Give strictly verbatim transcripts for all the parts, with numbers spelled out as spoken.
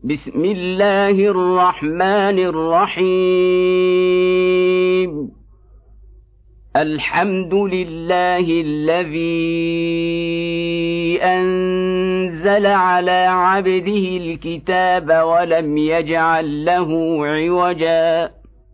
بسم الله الرحمن الرحيم. الحمد لله الذي أنزل على عبده الكتاب ولم يجعل له عوجا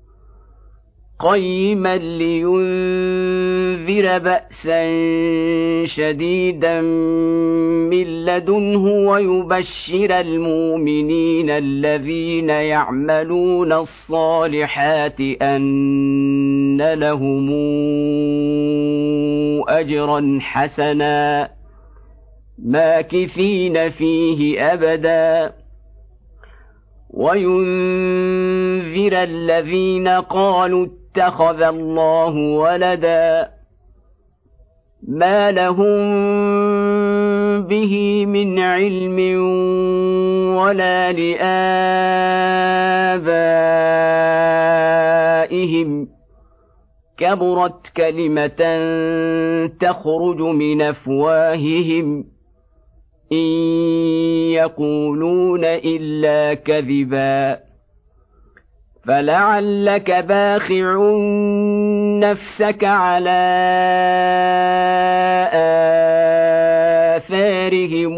قيما لينذر بأسا شديدا من لدنه ويبشر المؤمنين الذين يعملون الصالحات أن لهم أجرا حسنا ماكثين فيه أبدا وينذر الذين قالوا اتخذ الله ولدا ما لهم به من علم ولا لآبائهم كبرت كلمة تخرج من أفواههم إن يقولون إلا كذبا فلعلك باخع نفسك على آثارهم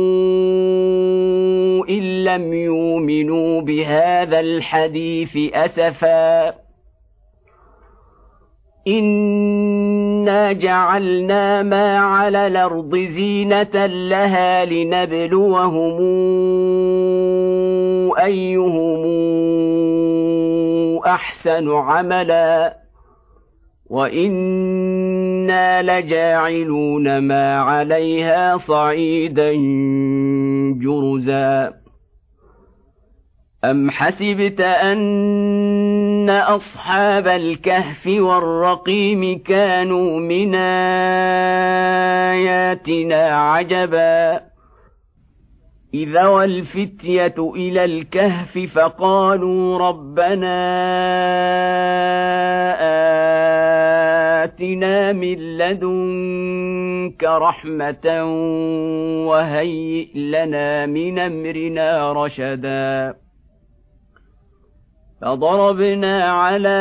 إن لم يؤمنوا بهذا الحديث أسفا إنا جعلنا ما على الأرض زينة لها لنبلوهم أيهم أحسن عملا وإنا لجاعلون ما عليها صعيدا جرزا أم حسبت أن أصحاب الكهف والرقيم كانوا من آياتنا عجبا إذا والفتية إلى الكهف فقالوا ربنا آتنا من لدنك رحمة وهيئ لنا من أمرنا رشدا فضربنا على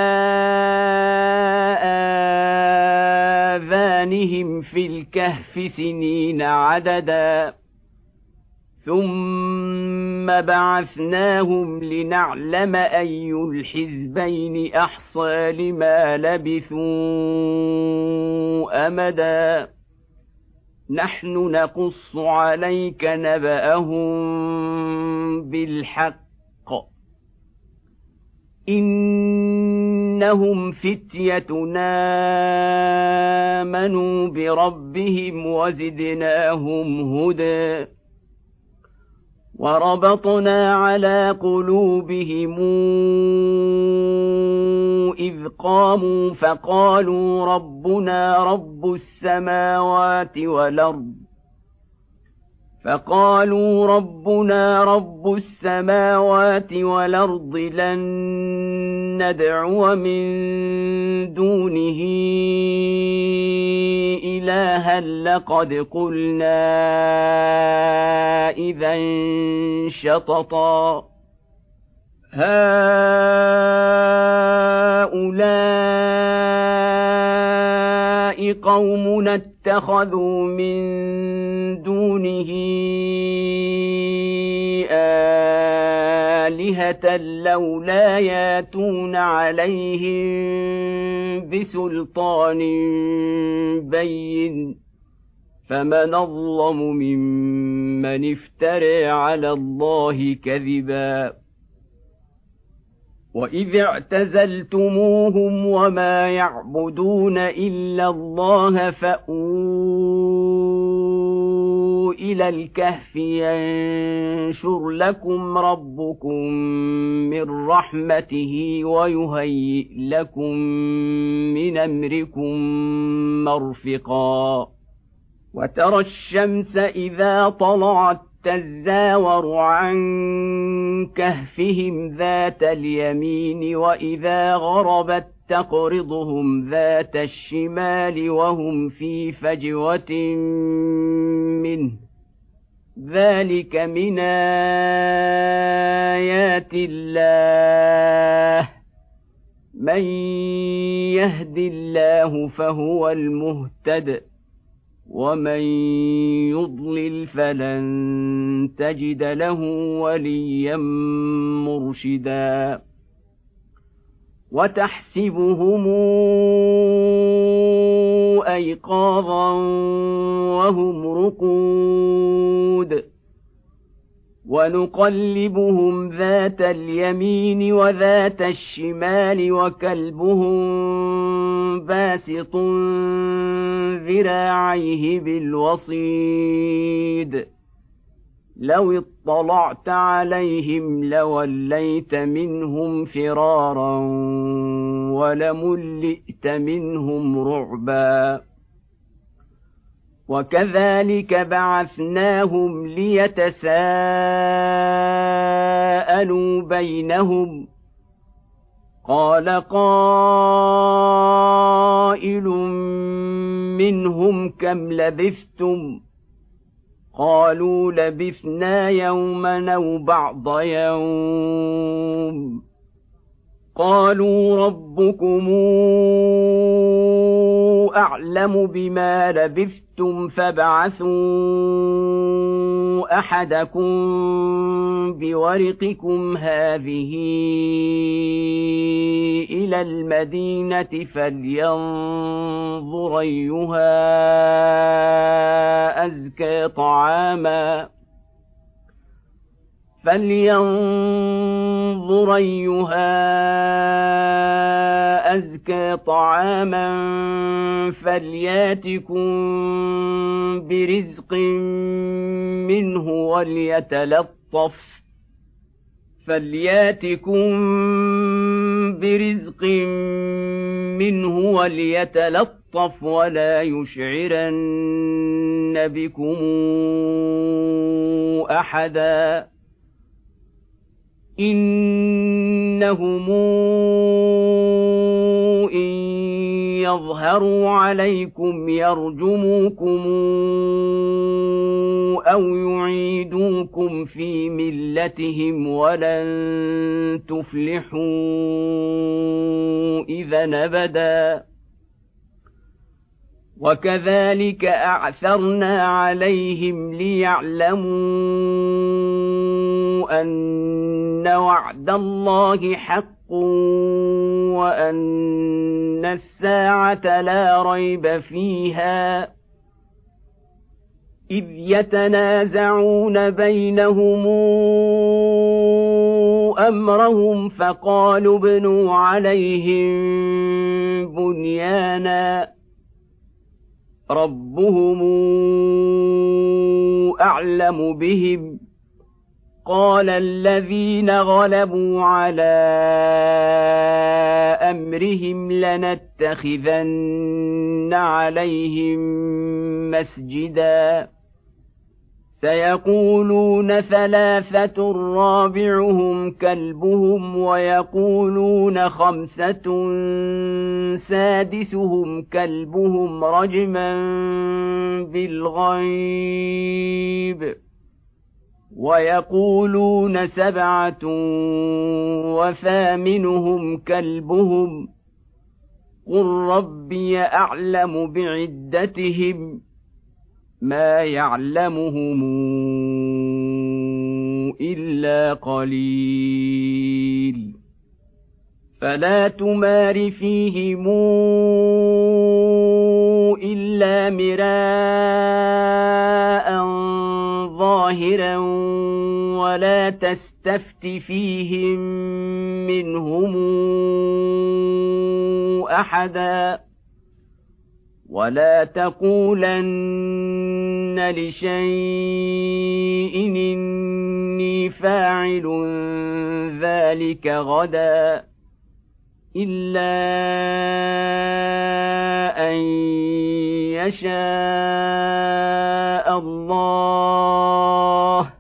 آذانهم في الكهف سنين عددا ثم بعثناهم لنعلم أي الحزبين أحصى لما لبثوا أمدا نحن نقص عليك نبأهم بالحق إنهم فتيتنا آمنوا بربهم وزدناهم هدى وربطنا على قلوبهم إذ قاموا فقالوا ربنا رب السماوات والأرض فقالوا ربنا رب السماوات والأرض لن ندعو من دونه إلها لقد قلنا إذا شططا هؤلاء قومنا اتخذوا من دونه آلهة لولا ياتون عليهم بسلطان بين فمن أظلم ممن افترى على الله كذبا وإذ اعتزلتموهم وما يعبدون إلا الله فأووا إلى الكهف ينشر لكم ربكم من رحمته ويهيئ لكم من أمركم مرفقا وترى الشمس إذا طلعت تزاور عن كهفهم ذات اليمين وإذا غربت تقرضهم ذات الشمال وهم في فجوة منه ذلك من آيات الله من يهد الله فهو المهتد ومن يضلل فلن تجد له وليا مرشدا وتحسبهم أيقاظا وهم رقود ونقلبهم ذات اليمين وذات الشمال وكلبهم باسط ذراعيه بالوصيد لو اطلعت عليهم لوليت منهم فرارا ولملئت منهم رعبا وكذلك بعثناهم ليتساءلوا بينهم قال قائل منهم كم لبثتم قالوا لبثنا يوما أو بعض يوم قالوا ربكم أعلم بما لبثتم فابعثوا أحدكم بورقكم هذه إلى المدينة فلينظر أيها أزكى طعاما فلينظر أيها أزكى طعاما فلياتكم برزق منه وليتلطف فلياتكم برزق منه وليتلطف ولا يشعرن بكم أحدا إنهم إن يظهروا عليكم يرجموكم أو يعيدوكم في ملتهم ولن تفلحوا إذا أبدا وكذلك أعثرنا عليهم ليعلموا أن وعد الله حق وأن الساعة لا ريب فيها إذ يتنازعون بينهم أمرهم فقالوا ابنوا عليهم بنيانا ربهم أعلم بهم قال الذين غلبوا على أمرهم لنتخذن عليهم مسجدا سيقولون ثلاثة رابعهم كلبهم ويقولون خمسة سادسهم كلبهم رجما بالغيب ويقولون سبعة وثامنهم كلبهم قل ربي أعلم بعدتهم ما يعلمهم إلا قليل فلا تمار فيهم إلا مراء ظاهرا ولا تستفت فيهم منهم أحدا ولا تقولن لشيء إني فاعل ذلك غدا إلا أن يشاء الله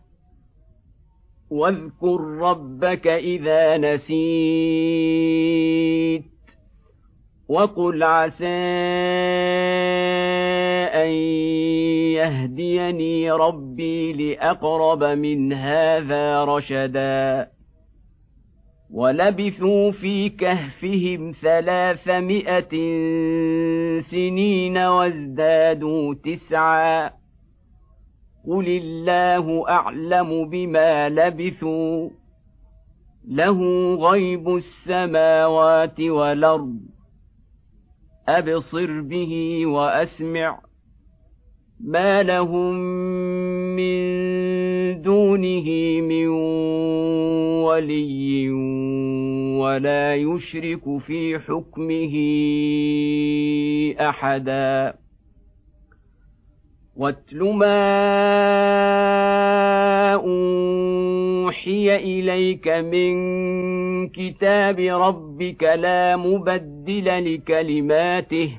واذكر ربك إذا نسيت وقل عسى أن يهديني ربي لأقرب من هذا رشدا ولبثوا في كهفهم ثلاثمائة سنين وازدادوا تسعا قل الله أعلم بما لبثوا له غيب السماوات والأرض أبصر به وأسمع ما لهم من دونه من ولي ولا يشرك في حكمه أحدا واتل ما أوحي إليك من كتاب ربك لا مبدل لكلماته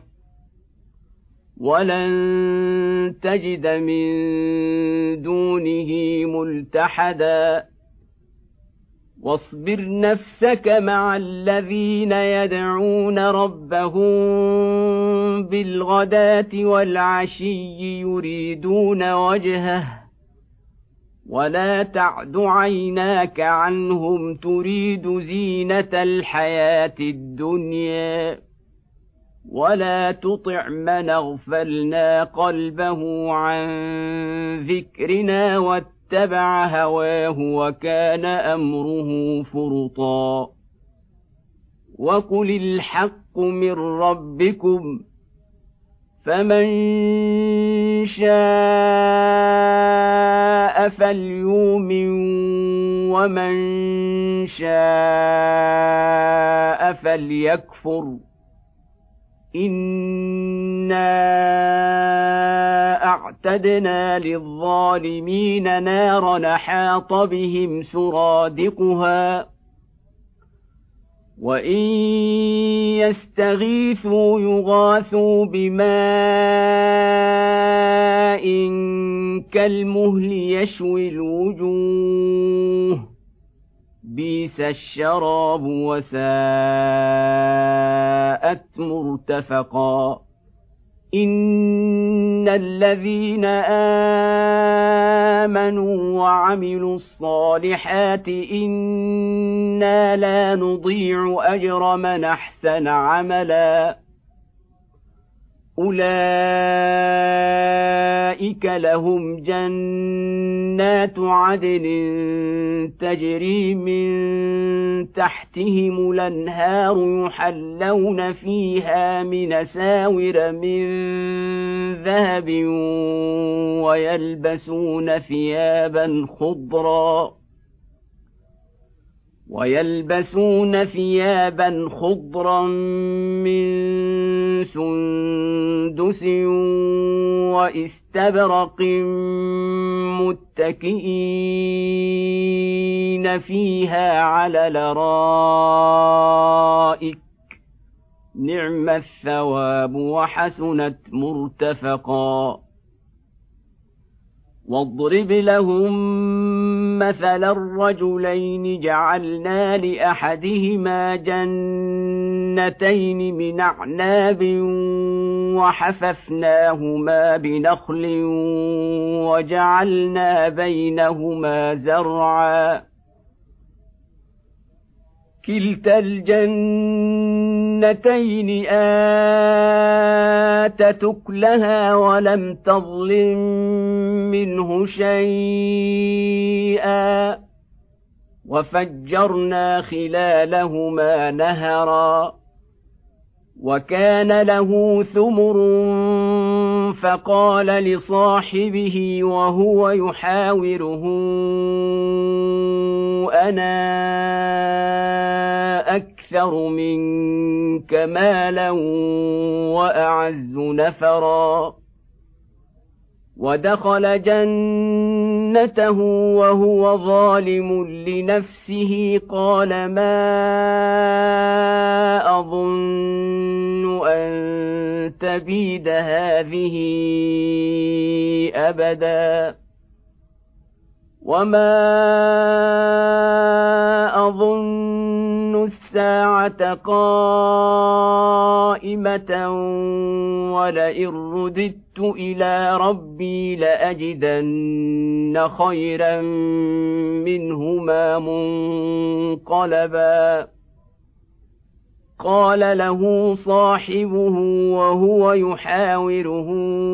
ولن تجد من دونه ملتحدا واصبر نفسك مع الذين يدعون ربهم بالغداة والعشي يريدون وجهه ولا تعد عيناك عنهم تريد زينة الحياة الدنيا ولا تطع من اغفلنا قلبه عن ذكرنا واتبع هواه وكان أمره فرطا وقل الحق من ربكم فمن شاء فليؤمن ومن شاء فليكفر إنا أعتدنا للظالمين نارا حاط بهم سرادقها وإن يستغيثوا يغاثوا بماء كالمهل يشوي الوجوه بئس الشراب وساءت مرتفقا إن الذين آمنوا وعملوا الصالحات إنا لا نضيع أجر من أحسن عملا أولئك لهم جنات عدن تجري من تحتهم الأنهار يحلون فيها من أساور من ذهب ويلبسون ثيابا خضرا ويلبسون ثيابا خضرا من سندس واستبرق متكئين فيها على الأرائك نعم الثواب وحسنت مرتفقا واضرب لهم مثل الرجلين جعلنا لأحدهما جنتين من أعناب وحففناهما بنخل وجعلنا بينهما زرعا كلتا الجنتين آتت أكلها ولم تظلم منه شيئا وفجرنا خلالهما نهرا وكان له ثمر فقال لصاحبه وهو يحاوره أنا أكثر منك مالا وأعز نفرا ودخل جنته وهو ظالم لنفسه قال ما أظن أن تبيد هذه أبدا وما أظن الساعة قائمة ولئن رددت إلى ربي لأجدن خيرا منهما منقلبا قال له صاحبه وهو يحاوره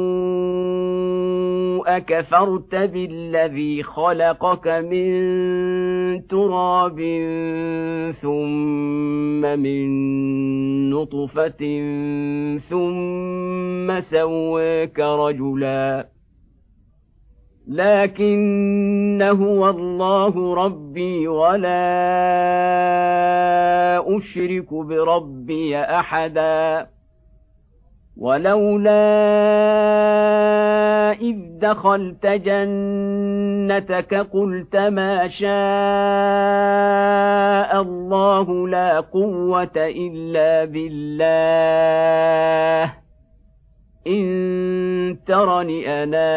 أكفرت بالذي خلقك من تراب ثم من نطفة ثم سواك رجلا لكن هو الله ربي ولا أشرك بربي أحدا ولولا إذ دخلت جنتك قلت ما شاء الله لا قوة إلا بالله إن ترني أنا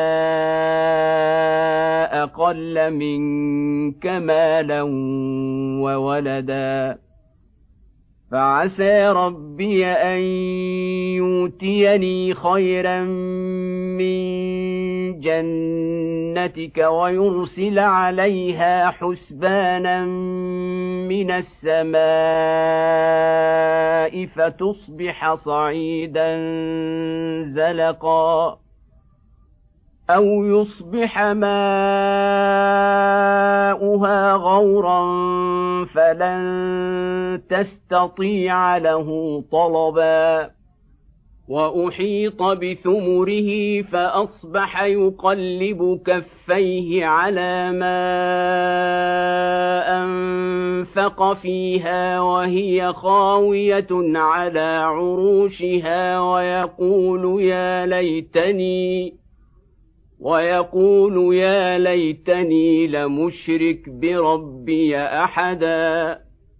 أقل منك مالا وولدا فعسى ربي أن يؤتيني خيرا من جنتك ويرسل عليها حسبانا من السماء فتصبح صعيدا زلقا أو يصبح ماؤها غورا فلن تستطيع له طلبا وأحيط بثمره فأصبح يقلب كفيه على ما أنفق فيها وهي خاوية على عروشها ويقول يا ليتني ويقول يا ليتني لمشرك بربي أحدا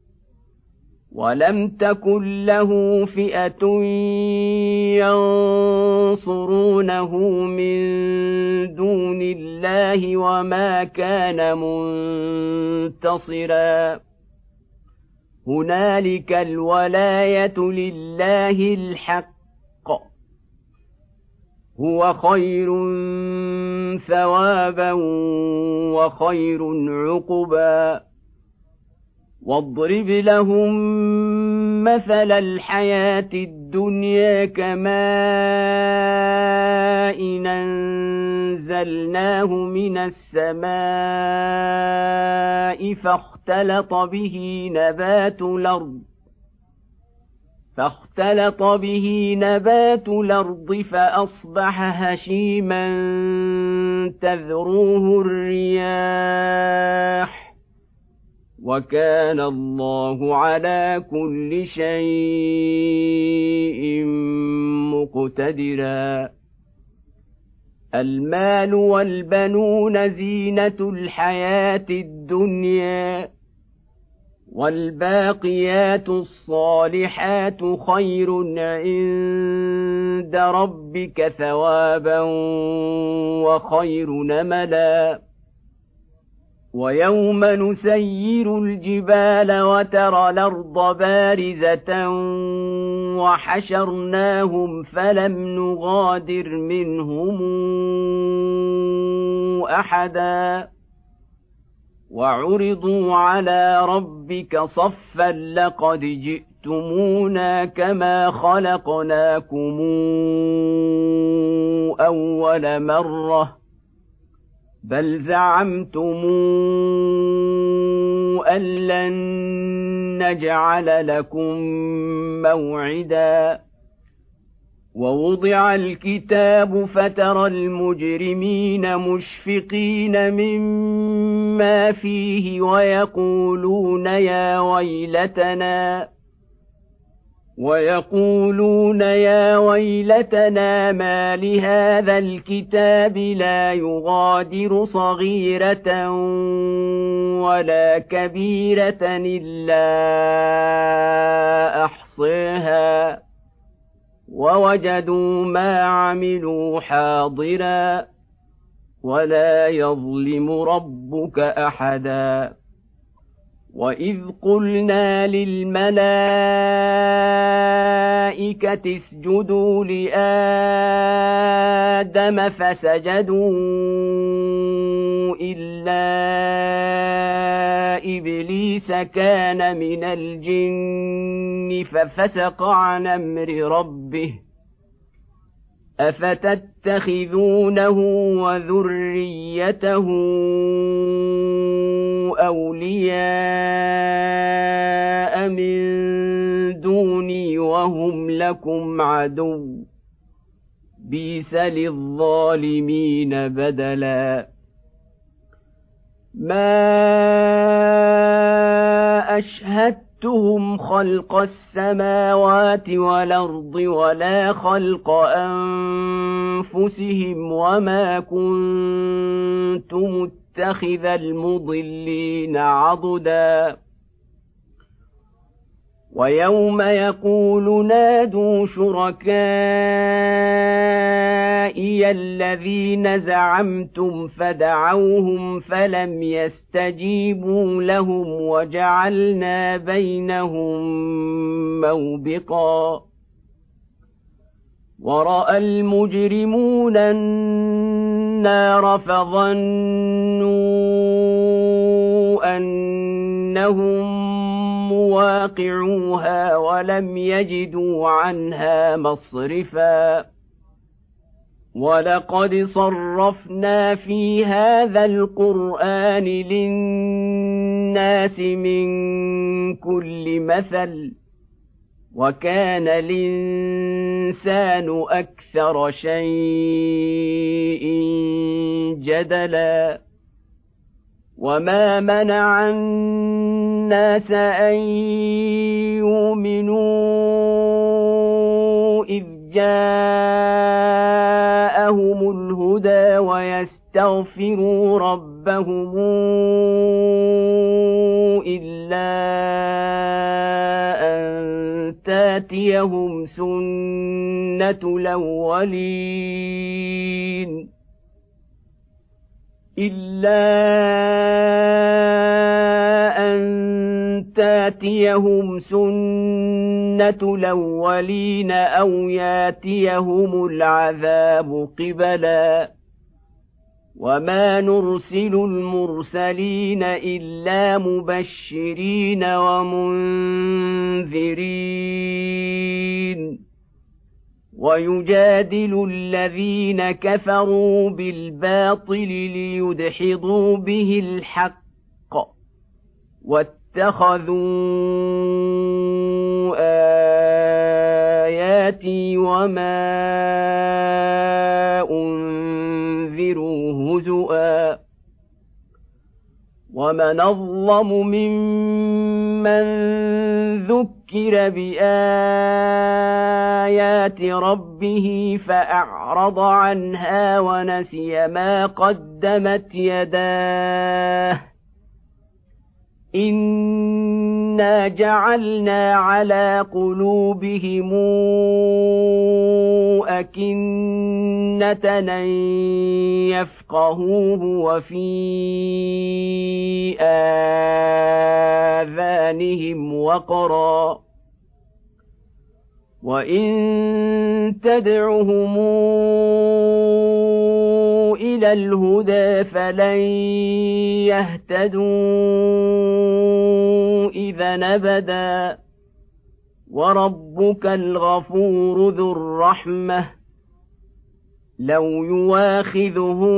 ولم تكن له فئة ينصرونه من دون الله وما كان منتصرا هنالك الولاية لله الحق هو خير ثوابا وخير عقبا واضرب لهم مثل الحياة الدنيا كماء إن أنزلناه من السماء فاختلط به نبات الأرض فاختلط به نبات الأرض فأصبح هشيما تذروه الرياح وكان الله على كل شيء مقتدرا المال والبنون زينة الحياة الدنيا والباقيات الصالحات خير عند ربك ثوابا وخير نملا ويوم نسير الجبال وترى الأرض بارزة وحشرناهم فلم نغادر منهم أحدا وعرضوا على ربك صفا لقد جئتمونا كما خلقناكم أول مرة بل زعمتم أن لن نجعل لكم موعدا ووضع الكتاب فترى المجرمين مشفقين مما فيه ويقولون يا ويلتنا ويقولون يا ويلتنا ما لهذا الكتاب لا يغادر صغيرة ولا كبيرة إلا أحصاها ووجدوا ما عملوا حاضرا ولا يظلم ربك أحدا وإذ قلنا للملائكة اسجدوا لآدم فسجدوا إلا إبليس كان من الجن ففسق عن أمر ربه أفتتخذونه وذريته أولياء من دوني وهم لكم عدو بئس للظالمين بدلا ما أشهدتهم خلق السماوات والأرض ولا خلق أنفسهم وما كنت متخذ المضلين عضدا ويوم يقول نادوا شركائي الذين زعمتم فدعوهم فلم يستجيبوا لهم وجعلنا بينهم موبقا ورأى المجرمون النار فظنوا أنهم مواقعوها ولم يجدوا عنها مصرفا ولقد صرفنا في هذا القرآن للناس من كل مثل وكان الإنسان أكثر شيء جدلا وما منع الناس أن يؤمنوا إذ جاءهم الهدى ويستغفروا ربهم إلا أن تاتيهم سنة الأولين إلا أن تاتيهم سنة الأولين أو ياتيهم العذاب قبلا وما نرسل المرسلين إلا مبشرين ومنذرين ويجادل الذين كفروا بالباطل ليدحضوا به الحق واتخذوا آياتي وما أنذروا هزؤا ومن أظلم ممن ذكر بآيات ربه فأعرض عنها ونسي ما قدمت يداه إنا جعلنا على قلوبهم أكنة أن يفقهوه وفي آذانهم وقرا وإن تدعهم إلى الهدى فلن يهتدوا إذا أبدا وربك الغفور ذو الرحمة لو يواخذهم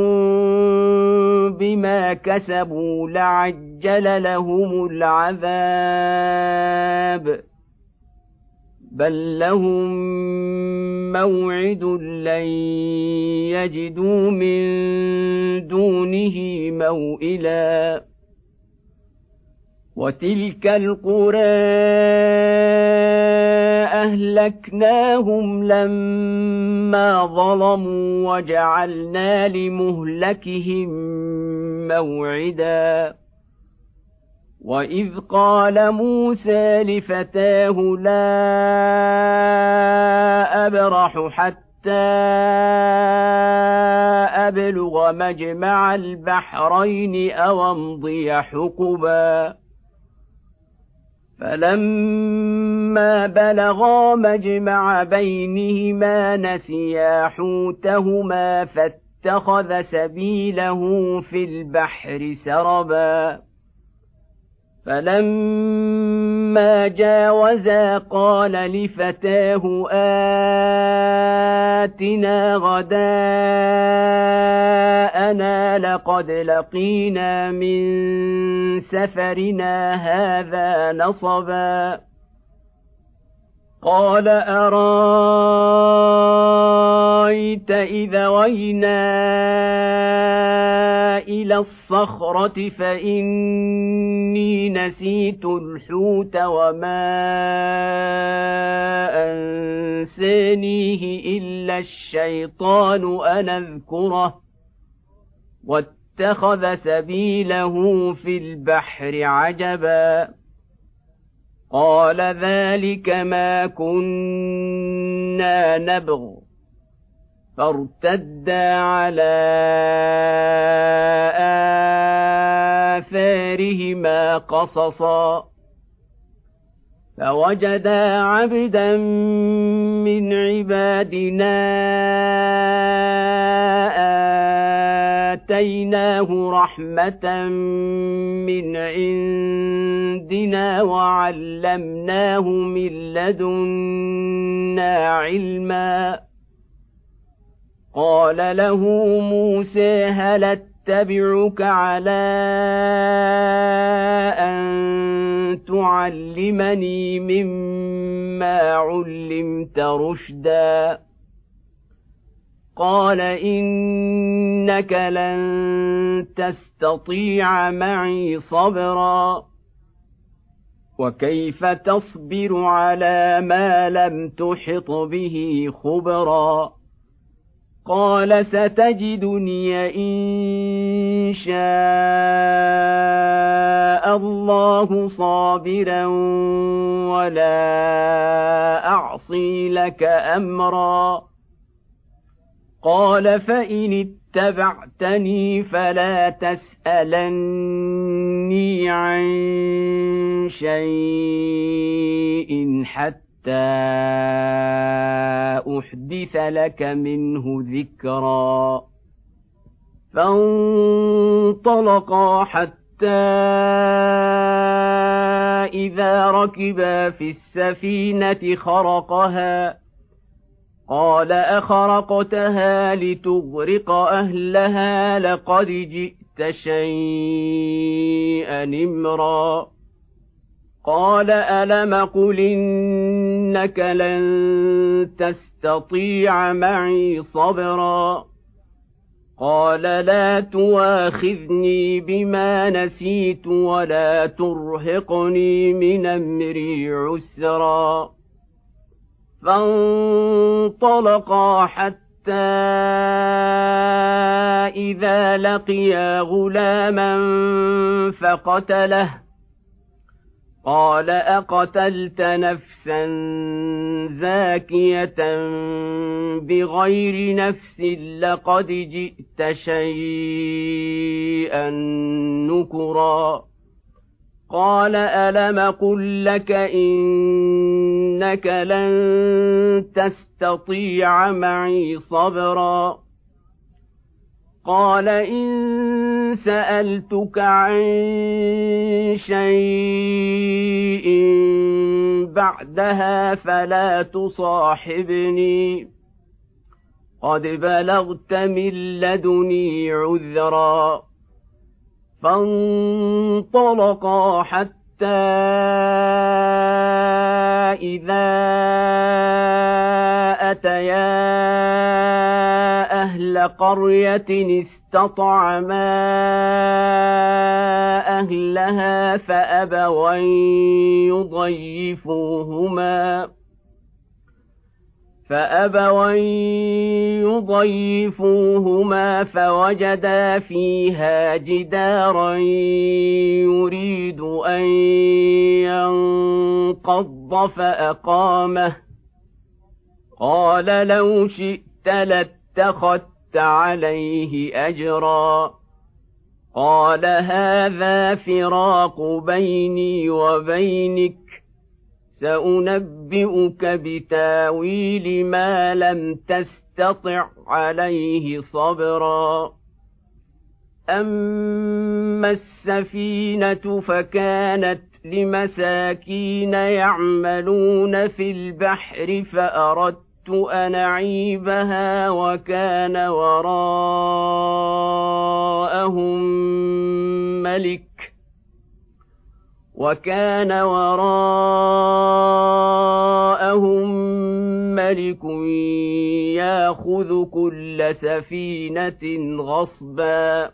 بما كسبوا لعجل لهم العذاب بل لهم موعد لن يجدوا من دونه موئلا وتلك القرى أهلكناهم لما ظلموا وجعلنا لمهلكهم موعدا وإذ قال موسى لفتاه لا أبرح حتى أبلغ مجمع البحرين أو أمضي حقبا فلما بلغا مجمع بينهما نسيا حوتهما فاتخذ سبيله في البحر سربا فلما جاوزا قال لفتاه آتنا غداءنا لقد لقينا من سفرنا هذا نصبا قال أرايت إذا وينا إلى الصخرة فإني نسيت الحوت وما أنسانيه إلا الشيطان أن أذكره واتخذ سبيله في البحر عجبا قال ذلك ما كنا نبغ فارتدا على آثارهما قصصا فوجدا عبدا من عبادنا آتيناه رحمة من عندنا وعلمناه من لدنا علما قال له موسى هل اتبعك على أن تعلمني مما علمت رشدا قال إنك لن تستطيع معي صبرا وكيف تصبر على ما لم تحط به خبرا قال ستجدني إن شاء الله صابرا ولا أعصي لك أمرا قال فإن اتبعتني فلا تسألني عن شيء حتى أحدث لك منه ذكرا فانطلقا حتى إذا ركبا في السفينة خرقها قال أخرقتها لتغرق أهلها لقد جئت شيئا إمرا قال ألم قل إنك لن تستطيع معي صبرا قال لا تواخذني بما نسيت ولا ترهقني من أمري عسرا فانطلقا حتى إذا لقيا غلاما فقتله قال أقتلت نفسا زاكية بغير نفس لقد جئت شيئا نكرا قال ألم قل لك إنك لن تستطيع معي صبرا قال إن سألتك عن شيء بعدها فلا تصاحبني قد بلغت من لدني عذرا فانطلقا حتى إذا أتيا أهل قرية استطعما أهلها فأبوا أن يضيفوهما فأبوا أن يضيفوهما فوجدا فيها جدارا يريد أن ينقض فأقامه قال لو شئت لاتخذت عليه أجرا قال هذا فراق بيني وبينك سأنبئك بتاويل ما لم تستطع عليه صبرا أما السفينة فكانت لمساكين يعملون في البحر فأردت أن أعيبها وكان وراءهم ملك وكان وراءهم ملك يأخذ كل سفينة غصبا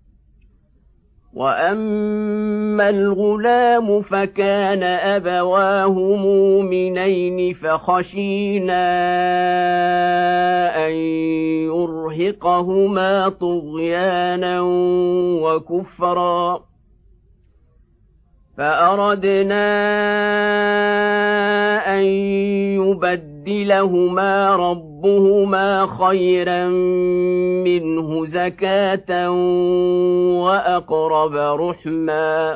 وأما الغلام فكان أبواه مؤمنين فخشينا أن يرهقهما طغيانا وكفرا فأردنا أن يبدلهما ربهما خيرا منه زكاة وأقرب رحما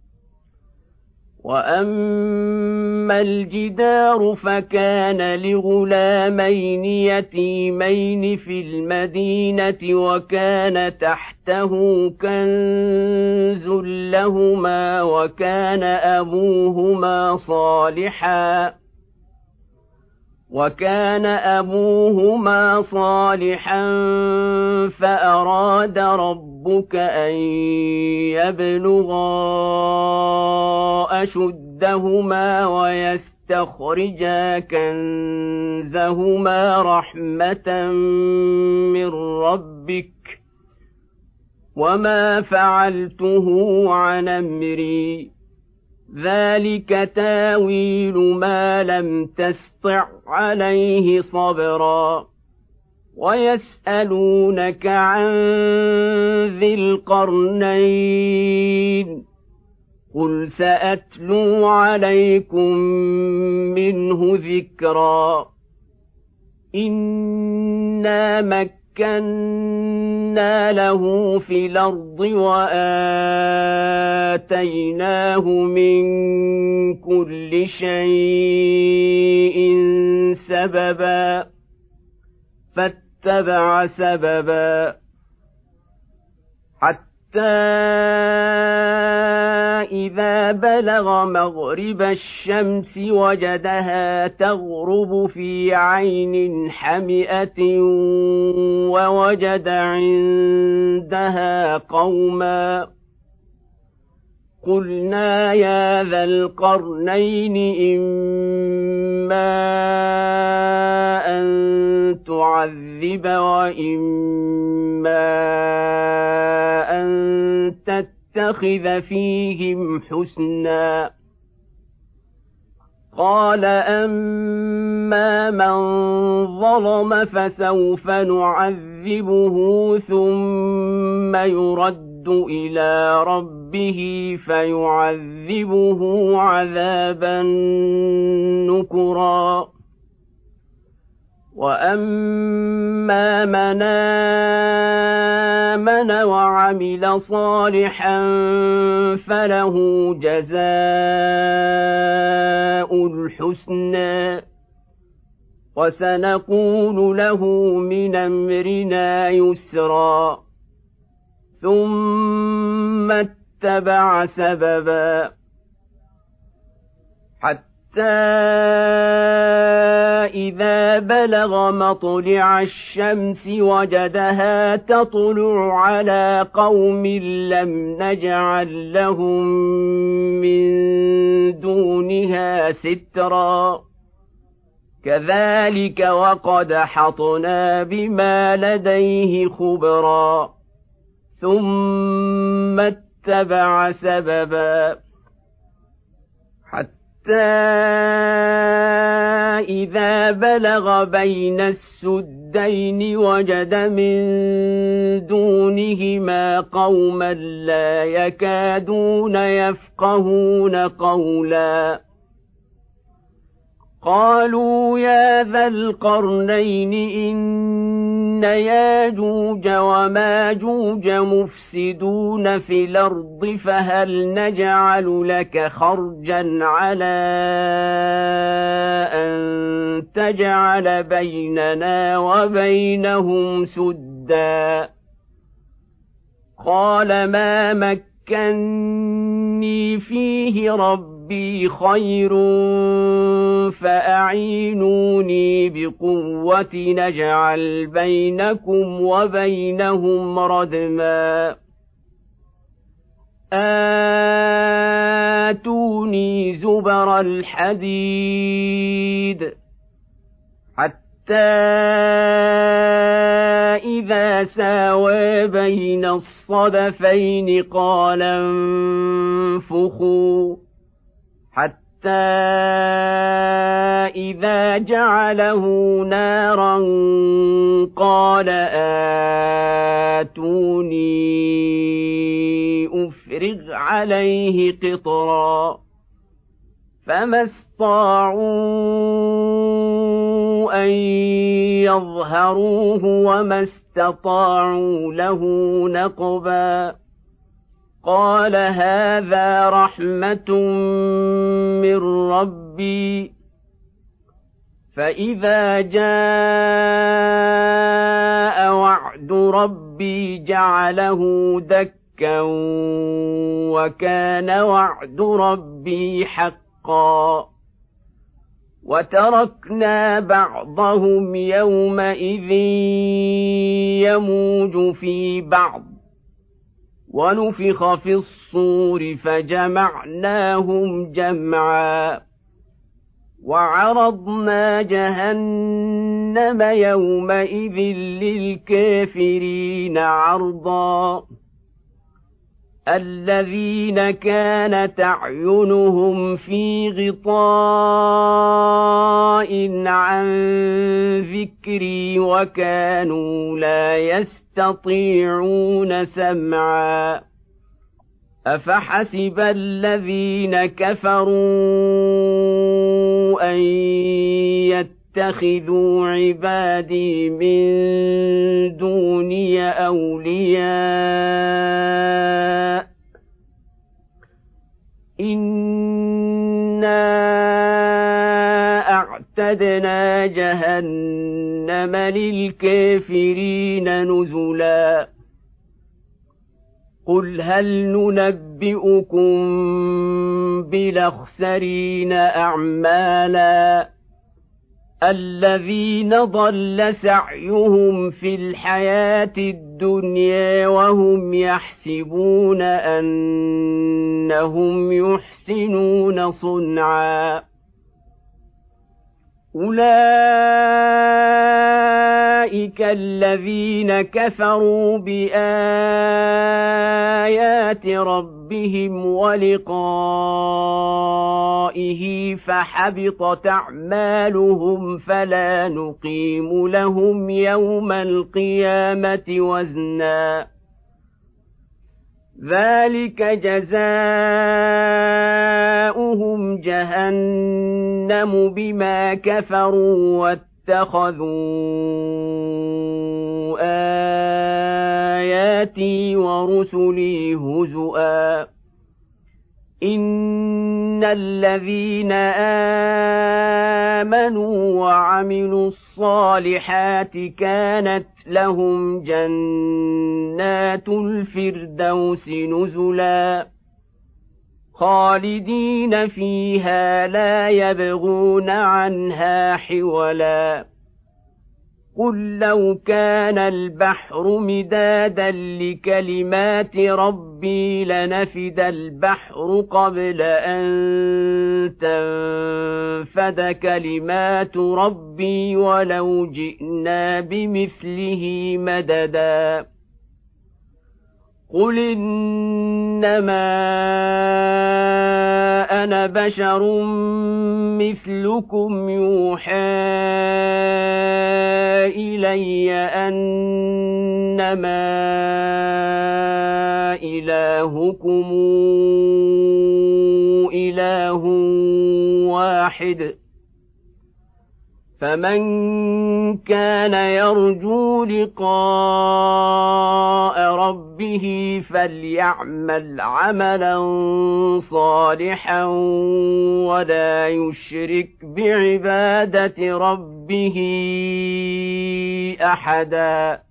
وأما الجدار فكان لغلامين يتيمين في المدينة وكان تحته كنز لهما وكان أبوهما صالحا وكان أبوهما صالحا فأراد ربك أن يبلغا أشدهما ويستخرجا كنزهما رحمة من ربك وما فعلته عن أمري ذلك تاويل ما لم تسطع عليه صبرا ويسألونك عن ذي القرنين قل سأتلو عليكم منه ذكرا إنا مكنا له في الأرض وآتيناه من كل شيء سببا فاتبع سببا حتى إذا بلغ مغرب الشمس وجدها تغرب في عين حمئة ووجد عندها قوما قلنا يا ذا القرنين إما أن تعذب وإما أن تتخذ فيهم حسنا قال أما من ظلم فسوف نعذبه ثم يرد إلى ربه فيعذبه عذابا نكرا وأما من آمن وعمل صالحا فله جزاء الحسنى وسنقول له من أمرنا يسرا ثم اتبع سببا حتى إذا بلغ مطلع الشمس وجدها تطلع على قوم لم نجعل لهم من دونها سترا كذلك وقد حطنا بما لديه خبرا ثم اتبع سببا حتى إذا بلغ بين السدين وجد من دونهما قوما لا يكادون يفقهون قولا قالوا يا ذا القرنين إن ياجوج وماجوج مفسدون في الأرض فهل نجعل لك خرجا على أن تجعل بيننا وبينهم سدا قال ما مكني فيه ربي خير فأعينوني بقوة نجعل بينكم وبينهم ردما آتوني زبر الحديد حتى إذا ساوى بين الصدفين قال انفخوا حتى إذا جعله نارا قال آتوني أفرغ عليه قطرا فما استطاعوا أن يظهروه وما استطاعوا له نقبا قال هذا رحمة من ربي فإذا جاء وعد ربي جعله دكا وكان وعد ربي حقا وتركنا بعضهم يومئذ يموج في بعض ونفخ في الصور فجمعناهم جمعا وعرضنا جهنم يومئذ للكافرين عرضا الذين كانت أعينهم في غطاء عن ذكري وكانوا لا يستطيعون سمعا أفحسب الذين كفروا أن يتخذوا عبادي من دوني أولياء إنا أعتدنا جهنم للكافرين نزلا قل هل ننبئكم بالأخسرين أعمالا الذين ضل سعيهم في الحياة الدنيا وهم يحسبون أنهم يحسنون صنعا أولئك الذين كفروا بآيات ربهم ولقائه فحبطت أعمالهم فلا نقيم لهم يوم القيامة وزنا ذلك جزاؤهم جهنم بما كفروا واتخذوا آياتي ورسلي هزؤا إن الذين آمنوا وعملوا الصالحات كانت لهم جنات الفردوس نزلا خالدين فيها لا يبغون عنها حولا قل لو كان البحر مدادا لكلمات ربي لنفد البحر قبل أن تنفد كلمات ربي ولو جئنا بمثله مددا قل إنما أنا بشر مثلكم يوحى إلي أنما إلهكم إله واحد فمن كان يرجو لقاء ربه فليعمل عملا صالحا ولا يشرك بعبادة ربه أحدا.